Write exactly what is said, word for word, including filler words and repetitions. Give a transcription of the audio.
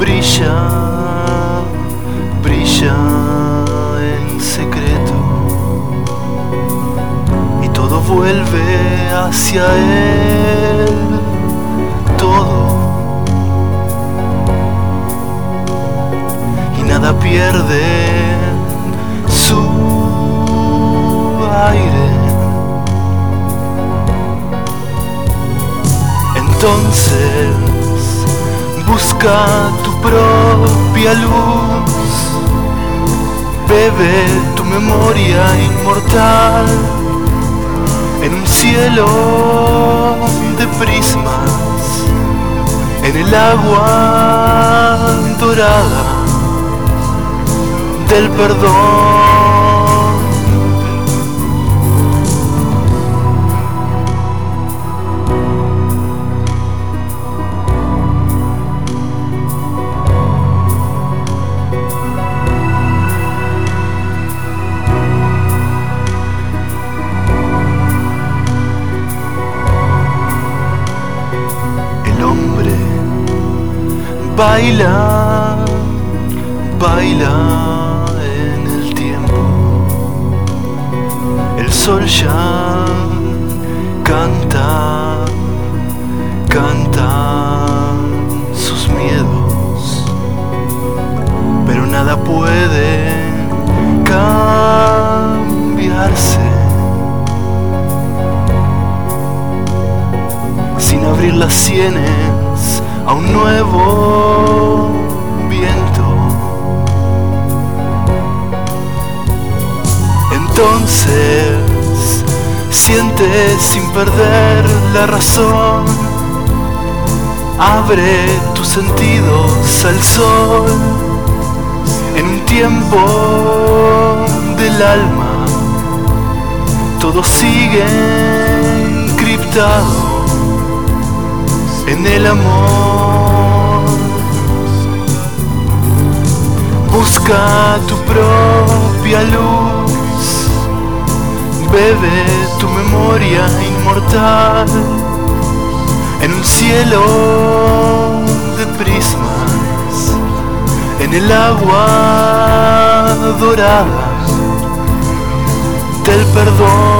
brilla, brilla en secreto, y todo vuelve hacia él, todo, y nada pierde su aire. Entonces busca tu propia luz, bebe tu memoria inmortal en un cielo de prismas, en el agua dorada del perdón. Baila, baila en el tiempo. El sol ya canta, canta sus miedos, pero nada puede cambiarse sin abrir las sienes a un nuevo viento. Entonces siente sin perder la razón, abre tus sentidos al sol, en un tiempo del alma todo sigue encriptado en el amor. Busca tu propia luz, bebe tu memoria inmortal en un cielo de prismas, en el agua dorada del perdón.